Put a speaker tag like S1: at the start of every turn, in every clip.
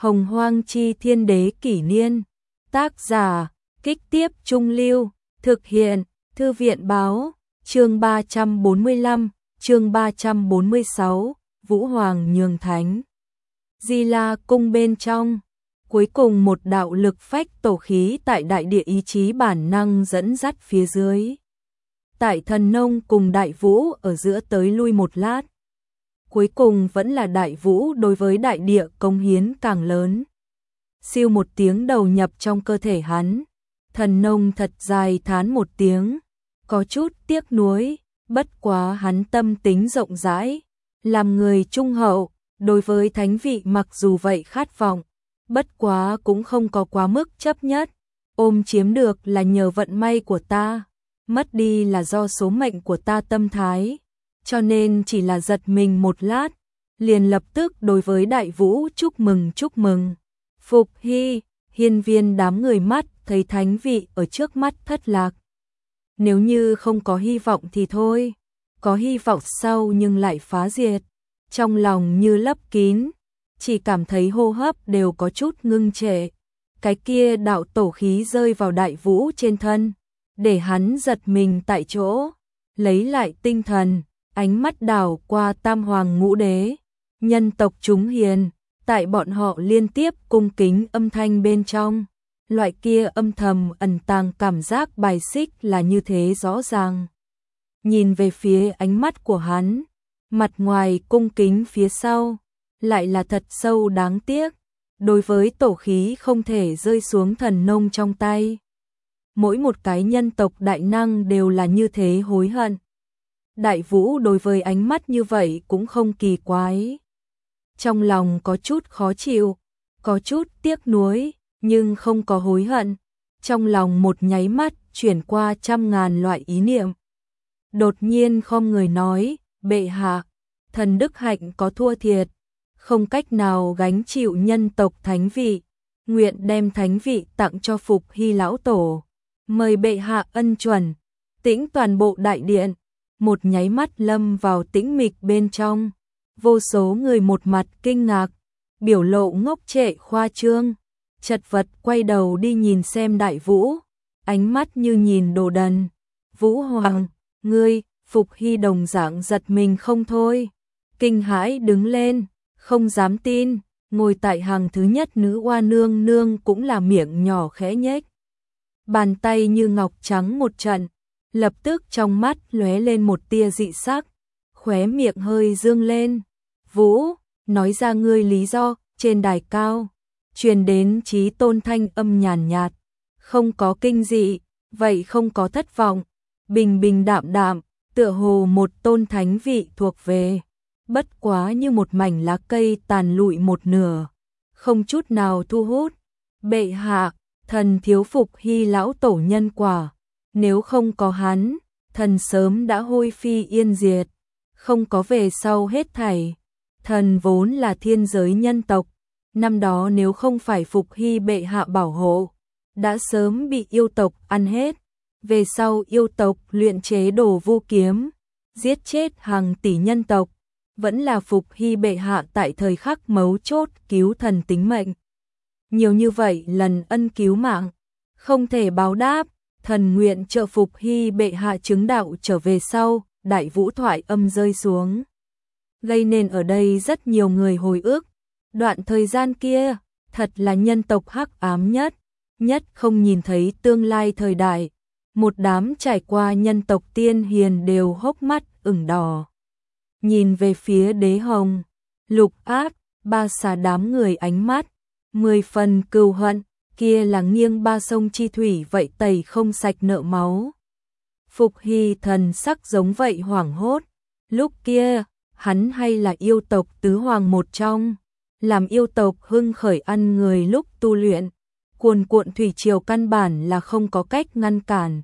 S1: Hồng Hoang Chi Thiên Đế Kỷ Niên. Tác giả, Kích Tiếp Trung Lưu. Thực hiện, Thư viện Báo. Chương 345, chương 346, Vũ Hoàng Nhường Thánh. Di La Cung bên trong. Cuối cùng một đạo lực phách tổ khí tại đại địa ý chí bản năng dẫn dắt phía dưới. Tại Thần Nông cùng Đại Vũ ở giữa tới lui một lát. Cuối cùng vẫn là Đại Vũ đối với đại địa cống hiến càng lớn. Siêu một tiếng đầu nhập trong cơ thể hắn. Thần Nông thật dài thán một tiếng. Có chút tiếc nuối, bất quá hắn tâm tính rộng rãi. Làm người trung hậu, đối với thánh vị mặc dù vậy khát vọng. Bất quá cũng không có quá mức chấp nhất. Ôm chiếm được là nhờ vận may của ta. Mất đi là do số mệnh của ta tâm thái. Cho nên chỉ là giật mình một lát. Liền lập tức đối với Đại Vũ chúc mừng chúc mừng. Phục Hy, hiên viên đám người mắt thấy thánh vị ở trước mắt thất lạc. Nếu như không có hy vọng thì thôi. Có hy vọng sau nhưng lại phá diệt. Trong lòng như lấp kín. Chỉ cảm thấy hô hấp đều có chút ngưng trệ. Cái kia đạo tổ khí rơi vào Đại Vũ trên thân. Để hắn giật mình tại chỗ. Lấy lại tinh thần. Ánh mắt đảo qua Tam Hoàng Ngũ Đế. Nhân tộc chúng hiền. Tại bọn họ liên tiếp cung kính âm thanh bên trong. Loại kia âm thầm ẩn tàng cảm giác bài xích là như thế rõ ràng. Nhìn về phía ánh mắt của hắn. Mặt ngoài cung kính phía sau. Lại là thật sâu đáng tiếc. Đối với tổ khí không thể rơi xuống Thần Nông trong tay. Mỗi một cái nhân tộc đại năng đều là như thế hối hận. Đại Vũ đối với ánh mắt như vậy cũng không kỳ quái. Trong lòng có chút khó chịu, có chút tiếc nuối, nhưng không có hối hận. Trong lòng một nháy mắt chuyển qua trăm ngàn loại ý niệm. Đột nhiên khom người nói, bệ hạ, thần đức hạnh có thua thiệt, không cách nào gánh chịu nhân tộc thánh vị, nguyện đem thánh vị tặng cho Phục Hy lão tổ. Mời bệ hạ ân chuẩn. Tĩnh toàn bộ đại điện, một nháy mắt lâm vào tĩnh mịch bên trong. Vô số người một mặt kinh ngạc, biểu lộ ngốc trệ khoa trương, chật vật quay đầu đi nhìn xem Đại Vũ, ánh mắt như nhìn đồ đần. Vũ Hoàng, ngươi, Phục Hy đồng dạng giật mình không thôi, kinh hãi đứng lên, không dám tin, ngồi tại hàng thứ nhất nữ oa nương nương cũng là miệng nhỏ khẽ nhếch. Bàn tay như ngọc trắng một trận, lập tức trong mắt lóe lên một tia dị sắc, khóe miệng hơi dương lên. Vũ, nói ra ngươi lý do. Trên đài cao truyền đến Chí Tôn thanh âm nhàn nhạt, không có kinh dị, vậy không có thất vọng, bình bình đạm đạm, tựa hồ một tôn thánh vị thuộc về. Bất quá như một mảnh lá cây tàn lụi một nửa, không chút nào thu hút. Bệ hạ, thần thiếu Phục Hy lão tổ nhân quả, nếu không có hắn, thần sớm đã hôi phi yên diệt, không có về sau hết thảy. Thần vốn là thiên giới nhân tộc, năm đó nếu không phải Phục Hy bệ hạ bảo hộ, đã sớm bị yêu tộc ăn hết. Về sau yêu tộc luyện chế đồ vô kiếm, giết chết hàng tỷ nhân tộc, vẫn là Phục Hy bệ hạ tại thời khắc mấu chốt cứu thần tính mệnh. Nhiều như vậy lần ân cứu mạng, không thể báo đáp, thần nguyện trợ Phục Hy bệ hạ chứng đạo trở về sau. Đại Vũ thoại âm rơi xuống, gây nên ở đây rất nhiều người hồi ức. Đoạn thời gian kia, thật là nhân tộc hắc ám nhất không nhìn thấy tương lai thời đại. Một đám trải qua nhân tộc tiên hiền đều hốc mắt ửng đỏ. Nhìn về phía Đế Hồng, Lục Ác, Ba Xà đám người ánh mắt 10 phần cừu hận, kia là nghiêng ba sông chi thủy vậy tẩy không sạch nợ máu. Phục Hy thần sắc giống vậy hoảng hốt, lúc kia, hắn hay là yêu tộc tứ hoàng một trong, làm yêu tộc hưng khởi ăn người lúc tu luyện, cuồn cuộn thủy triều căn bản là không có cách ngăn cản.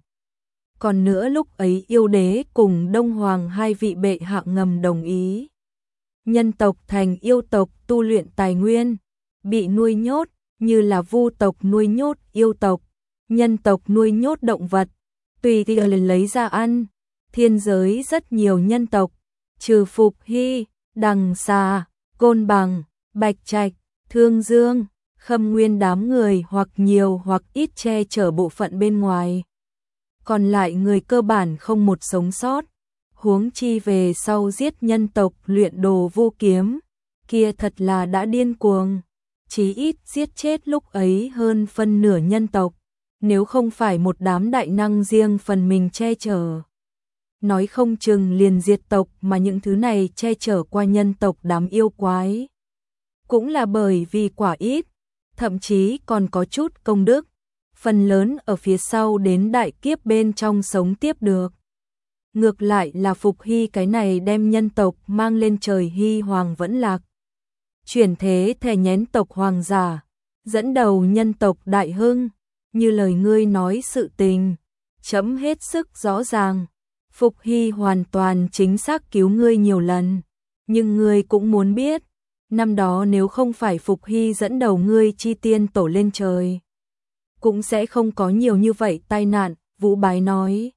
S1: Còn nữa lúc ấy yêu đế cùng Đông Hoàng hai vị bệ hạ ngầm đồng ý. Nhân tộc thành yêu tộc tu luyện tài nguyên, bị nuôi nhốt, như là vu tộc nuôi nhốt yêu tộc, nhân tộc nuôi nhốt động vật. Tùy thì lấy ra ăn, thiên giới rất nhiều nhân tộc, trừ Phục Hy, Đằng Xà, Côn Bằng, Bạch Trạch, Thương Dương, Khâm Nguyên đám người hoặc nhiều hoặc ít che chở bộ phận bên ngoài. Còn lại người cơ bản không một sống sót, huống chi về sau giết nhân tộc luyện đồ vô kiếm, kia thật là đã điên cuồng, chí ít giết chết lúc ấy hơn phân nửa nhân tộc, nếu không phải một đám đại năng riêng phần mình che chở. Nói không chừng liền diệt tộc mà những thứ này che chở qua nhân tộc đám yêu quái. Cũng là bởi vì quả ít, thậm chí còn có chút công đức, phần lớn ở phía sau đến đại kiếp bên trong sống tiếp được. Ngược lại là Phục Hy cái này đem nhân tộc mang lên trời hy hoàng vẫn lạc. Chuyển thế thề nhén tộc hoàng giả, dẫn đầu nhân tộc đại hưng, như lời ngươi nói sự tình, chấm hết sức rõ ràng. Phục Hy hoàn toàn chính xác cứu ngươi nhiều lần, nhưng ngươi cũng muốn biết, năm đó nếu không phải Phục Hy dẫn đầu ngươi chi tiên tổ lên trời, cũng sẽ không có nhiều như vậy tai nạn, Vũ Bái nói.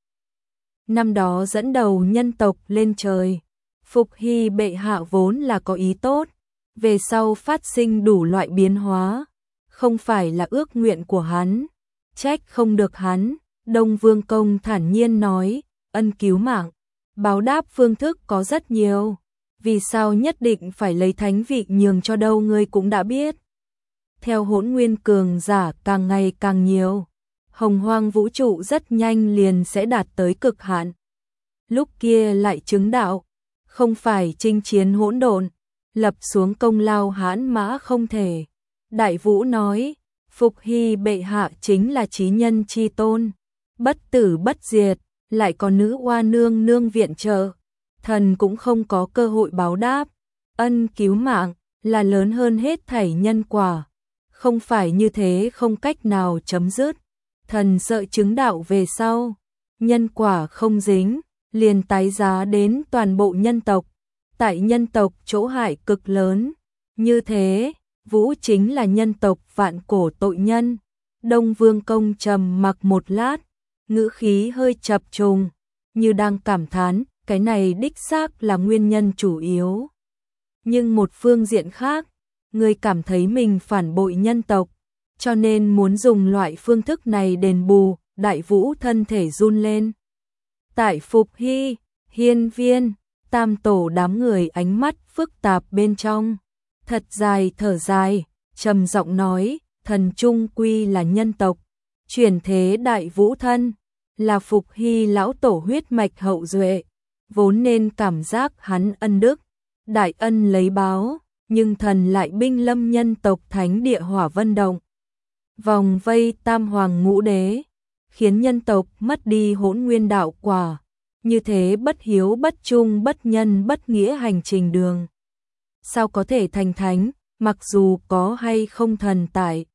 S1: Năm đó dẫn đầu nhân tộc lên trời, Phục Hy bệ hạ vốn là có ý tốt, về sau phát sinh đủ loại biến hóa, không phải là ước nguyện của hắn, trách không được hắn. Đông Vương Công thản nhiên nói, ân cứu mạng, báo đáp phương thức có rất nhiều, vì sao nhất định phải lấy thánh vị nhường cho đâu ngươi cũng đã biết. Theo hỗn nguyên cường giả càng ngày càng nhiều, hồng hoang vũ trụ rất nhanh liền sẽ đạt tới cực hạn. Lúc kia lại chứng đạo, không phải chinh chiến hỗn độn, lập xuống công lao hãn mã không thể. Đại Vũ nói, Phục Hy bệ hạ chính là chí nhân chi tôn, bất tử bất diệt, lại có nữ oa nương nương viện trợ, thần cũng không có cơ hội báo đáp. Ân cứu mạng là lớn hơn hết thảy nhân quả, không phải như thế không cách nào chấm dứt. Thần sợ chứng đạo về sau, nhân quả không dính, liền tái giá đến toàn bộ nhân tộc, tại nhân tộc chỗ hại cực lớn. Như thế, Vũ chính là nhân tộc vạn cổ tội nhân. Đông Vương Công trầm mặc một lát, ngữ khí hơi chập trùng, như đang cảm thán, cái này đích xác là nguyên nhân chủ yếu. Nhưng một phương diện khác, người cảm thấy mình phản bội nhân tộc, cho nên muốn dùng loại phương thức này đền bù. Đại Vũ thân thể run lên. Tại Phục Hy, Hiên Viên, Tam Tổ đám người ánh mắt phức tạp bên trong, thật dài thở dài, trầm giọng nói, thần trung quy là nhân tộc, chuyển thế Đại Vũ thân, là Phục Hy lão tổ huyết mạch hậu duệ, vốn nên cảm giác hắn ân đức, đại ân lấy báo, nhưng thần lại binh lâm nhân tộc thánh địa Hỏa Vân Động, vòng vây tam hoàng ngũ đế, khiến nhân tộc mất đi hỗn nguyên đạo quả, như thế bất hiếu bất trung bất nhân bất nghĩa hành trình đường. Sao có thể thành thánh, mặc dù có hay không thần tại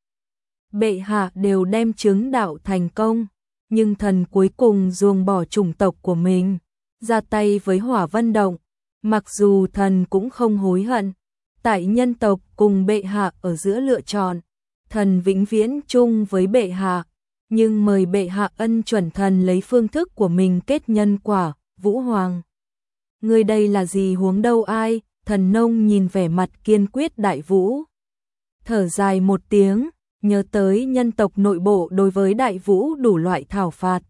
S1: bệ hạ đều đem chứng đạo thành công, nhưng thần cuối cùng ruồng bỏ chủng tộc của mình, ra tay với Hỏa Vân Động, mặc dù thần cũng không hối hận, tại nhân tộc cùng bệ hạ ở giữa lựa chọn, thần vĩnh viễn chung với bệ hạ, nhưng mời bệ hạ ân chuẩn thần lấy phương thức của mình kết nhân quả. Vũ Hoàng, người đây là gì huống đâu ai? Thần nông nhìn vẻ mặt kiên quyết Đại Vũ, thở dài một tiếng, nhớ tới nhân tộc nội bộ đối với Đại Vũ đủ loại thảo phạt,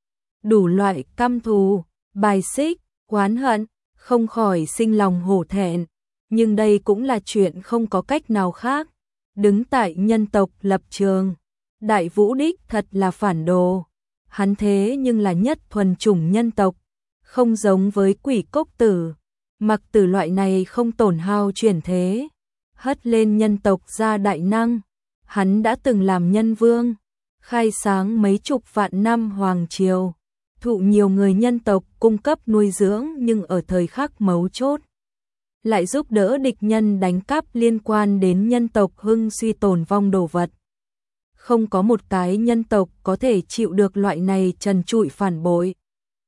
S1: đủ loại căm thù, bài xích, oán hận, không khỏi sinh lòng hổ thẹn, nhưng đây cũng là chuyện không có cách nào khác. Đứng tại nhân tộc lập trường, Đại Vũ đích thật là phản đồ, hắn thế nhưng là nhất thuần chủng nhân tộc, không giống với Quỷ Cốc Tử, Mặc Tử loại này không tổn hao chuyển thế, hất lên nhân tộc ra đại năng. Hắn đã từng làm nhân vương, khai sáng mấy chục vạn năm hoàng triều, thụ nhiều người nhân tộc cung cấp nuôi dưỡng, nhưng ở thời khắc mấu chốt lại giúp đỡ địch nhân đánh cắp liên quan đến nhân tộc hưng suy tồn vong đồ vật. Không có một cái nhân tộc có thể chịu được loại này trần trụi phản bội.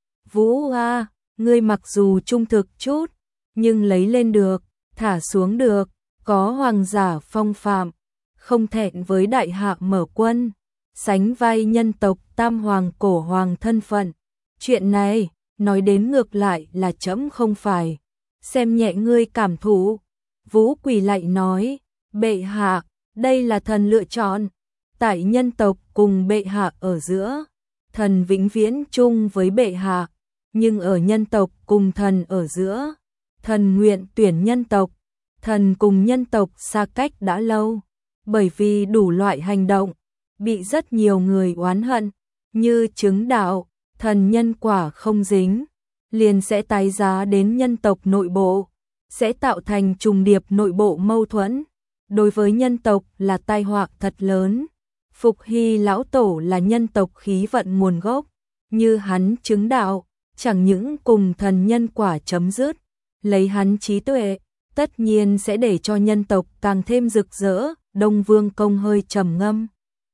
S1: Vũ a, ngươi mặc dù trung thực chút, nhưng lấy lên được, thả xuống được, có hoàng giả phong phạm, không thẹn với đại hạ mở quân, sánh vai nhân tộc tam hoàng cổ hoàng thân phận. Chuyện này, nói đến ngược lại là trẫm không phải xem nhẹ ngươi cảm thụ. Vũ quỳ lại nói, Bệ hạ, đây là thần lựa chọn. Tại nhân tộc cùng bệ hạ ở giữa, thần vĩnh viễn chung với bệ hạ, nhưng ở nhân tộc cùng thần ở giữa, thần nguyện tuyển nhân tộc. Thần cùng nhân tộc xa cách đã lâu, bởi vì đủ loại hành động, bị rất nhiều người oán hận, như chứng đạo, thần nhân quả không dính, liền sẽ tái giá đến nhân tộc nội bộ, sẽ tạo thành trùng điệp nội bộ mâu thuẫn. Đối với nhân tộc là tai họa thật lớn. Phục Hy lão tổ là nhân tộc khí vận nguồn gốc, như hắn chứng đạo, chẳng những cùng thần nhân quả chấm dứt, lấy hắn trí tuệ, tất nhiên sẽ để cho nhân tộc càng thêm rực rỡ. Đông Vương Công hơi trầm ngâm.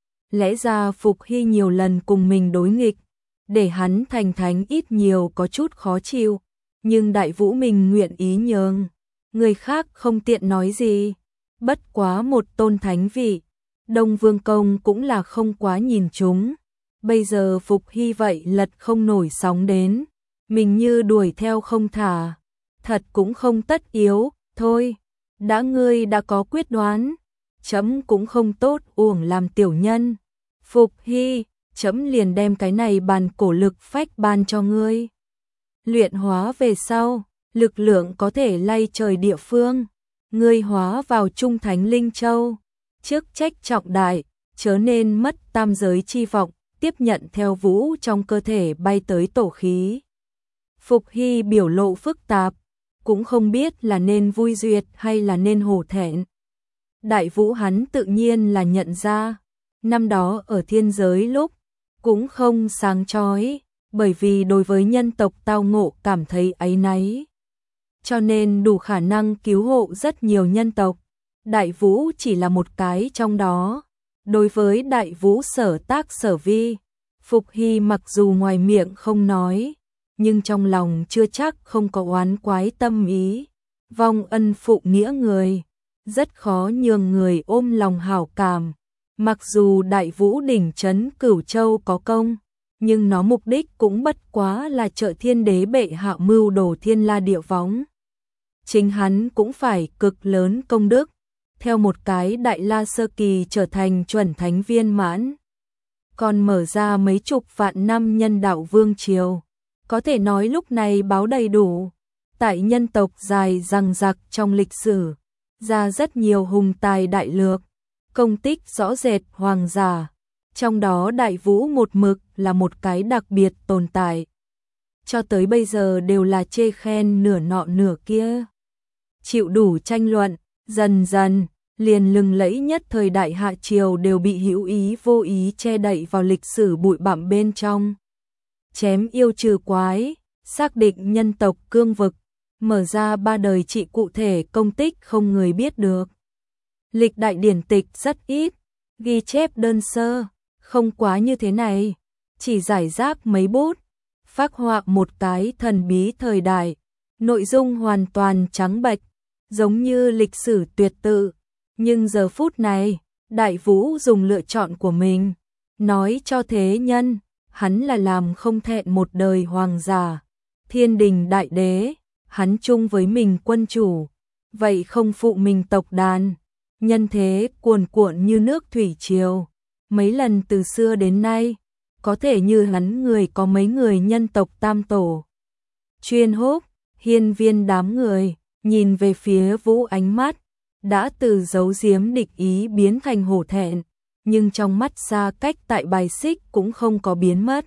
S1: Lẽ ra Phục Hy nhiều lần cùng mình đối nghịch, để hắn thành thánh ít nhiều có chút khó chịu, nhưng Đại Vũ mình nguyện ý nhường, người khác không tiện nói gì. Bất quá một tôn thánh vị, Đông Vương Công cũng là không quá nhìn chúng. Bây giờ Phục Hy vậy lật không nổi sóng đến, mình như đuổi theo không thả, thật cũng không tất yếu. Thôi, đã ngươi đã có quyết đoán, chấm cũng không tốt uổng làm tiểu nhân. Phục Hy, chấm liền đem cái này bàn cổ lực phách ban cho ngươi. Luyện hóa về sau, lực lượng có thể lay trời địa phương, ngươi hóa vào Trung Thánh Linh Châu, chức trách trọng đại, chớ nên mất tam giới chi vọng, tiếp nhận theo vũ trong cơ thể bay tới tổ khí. Phục Hy biểu lộ phức tạp, cũng không biết là nên vui duyệt hay là nên hổ thẹn. Đại Vũ hắn tự nhiên là nhận ra, năm đó ở thiên giới lúc, cũng không sáng chói, bởi vì đối với nhân tộc tao ngộ cảm thấy áy náy. Cho nên đủ khả năng cứu hộ rất nhiều nhân tộc. Đại Vũ chỉ là một cái trong đó. Đối với Đại Vũ sở tác sở vi, Phục Hy mặc dù ngoài miệng không nói, nhưng trong lòng chưa chắc không có oán quái tâm ý. Vong ân phụ nghĩa người, rất khó nhường người ôm lòng hảo cảm. Mặc dù Đại Vũ đỉnh trấn Cửu Châu có công, nhưng nó mục đích cũng bất quá là trợ thiên đế bệ hạ mưu đồ thiên la địa võng. Chính hắn cũng phải cực lớn công đức, theo một cái Đại La sơ kỳ trở thành chuẩn thánh viên mãn. Còn mở ra mấy chục vạn năm nhân đạo vương triều, có thể nói lúc này báo đầy đủ. Tại nhân tộc dài dằng dặc trong lịch sử, ra rất nhiều hùng tài đại lược, công tích rõ rệt hoàng giả. Trong đó Đại Vũ một mực là một cái đặc biệt tồn tại. Cho tới bây giờ đều là chê khen nửa nọ nửa kia. Chịu đủ tranh luận, dần dần, liền lừng lẫy nhất thời đại hạ triều đều bị hữu ý vô ý che đậy vào lịch sử bụi bặm bên trong. Chém yêu trừ quái, xác định nhân tộc cương vực, mở ra 3 đời trị cụ thể công tích không người biết được. Lịch đại điển tịch rất ít, ghi chép đơn sơ, không quá như thế này, chỉ giải rác mấy bút, phác họa một cái thần bí thời đại, nội dung hoàn toàn trắng bệch, giống như lịch sử tuyệt tự. Nhưng giờ phút này, Đại Vũ dùng lựa chọn của mình, nói cho thế nhân, hắn là làm không thẹn một đời hoàng giả, thiên đình đại đế, hắn chung với mình quân chủ, vậy không phụ mình tộc đàn, nhân thế cuồn cuộn như nước thủy triều, mấy lần từ xưa đến nay, có thể như hắn người có mấy người nhân tộc tam tổ. Chuyên húc, hiên viên đám người, nhìn về phía Vũ ánh mắt, đã từ giấu giếm địch ý biến thành hổ thẹn, nhưng trong mắt xa cách tại bài xích cũng không có biến mất.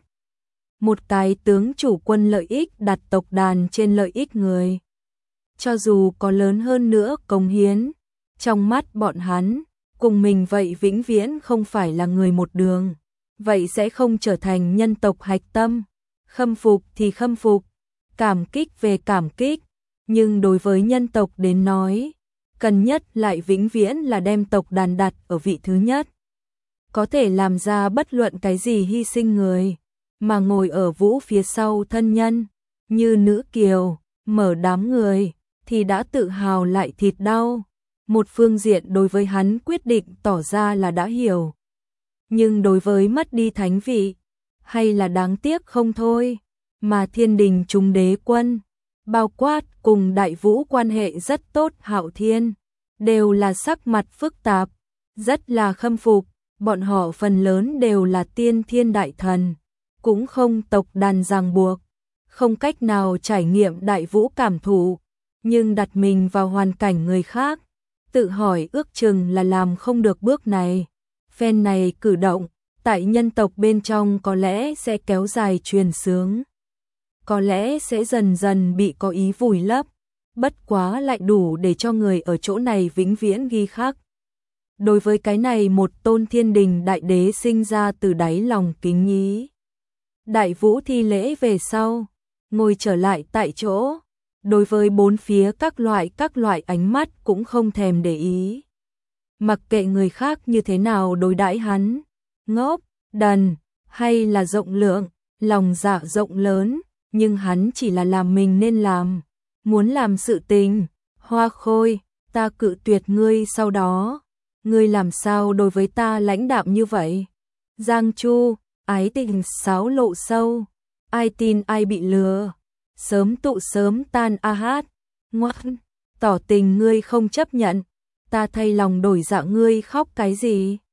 S1: Một cái tướng chủ quân lợi ích đặt tộc đàn trên lợi ích người. Cho dù có lớn hơn nữa cống hiến, trong mắt bọn hắn, cùng mình vậy vĩnh viễn không phải là người một đường, vậy sẽ không trở thành nhân tộc hạch tâm. Khâm phục thì khâm phục, cảm kích về cảm kích, nhưng đối với nhân tộc đến nói, cần nhất lại vĩnh viễn là đem tộc đàn đặt ở vị thứ nhất. Có thể làm ra bất luận cái gì hy sinh người, mà ngồi ở Vũ phía sau thân nhân, như nữ kiều, mở đám người, thì đã tự hào lại thịt đau. Một phương diện đối với hắn quyết định tỏ ra là đã hiểu. Nhưng đối với mất đi thánh vị, hay là đáng tiếc không thôi, mà thiên đình trung đế quân, bao quát cùng Đại Vũ quan hệ rất tốt Hạo Thiên, đều là sắc mặt phức tạp, rất là khâm phục, bọn họ phần lớn đều là tiên thiên đại thần, cũng không tộc đàn ràng buộc, không cách nào trải nghiệm đại vũ cảm thụ, nhưng đặt mình vào hoàn cảnh người khác, tự hỏi ước chừng là làm không được bước này. Phen này cử động, tại nhân tộc bên trong có lẽ sẽ kéo dài truyền xướng, có lẽ sẽ dần dần bị có ý vùi lấp, bất quá lại đủ để cho người ở chỗ này vĩnh viễn ghi khắc. Đối với cái này một tôn thiên đình đại đế sinh ra từ đáy lòng kính nhí. Đại vũ thi lễ về sau, ngồi trở lại tại chỗ, đối với bốn phía các loại ánh mắt cũng không thèm để ý. Mặc kệ người khác như thế nào đối đãi hắn, ngốc, đần, hay là rộng lượng, lòng dạ rộng lớn, nhưng hắn chỉ là làm mình nên làm, muốn làm sự tình. Hoa Khôi, ta cự tuyệt ngươi, sau đó ngươi làm sao đối với ta lãnh đạm như vậy? Giang Chu, ái tình sáo lộ sâu, ai tin ai bị lừa, sớm tụ sớm tan a hát, ngoan, tỏ tình ngươi không chấp nhận, ta thay lòng đổi dạ, ngươi khóc cái gì?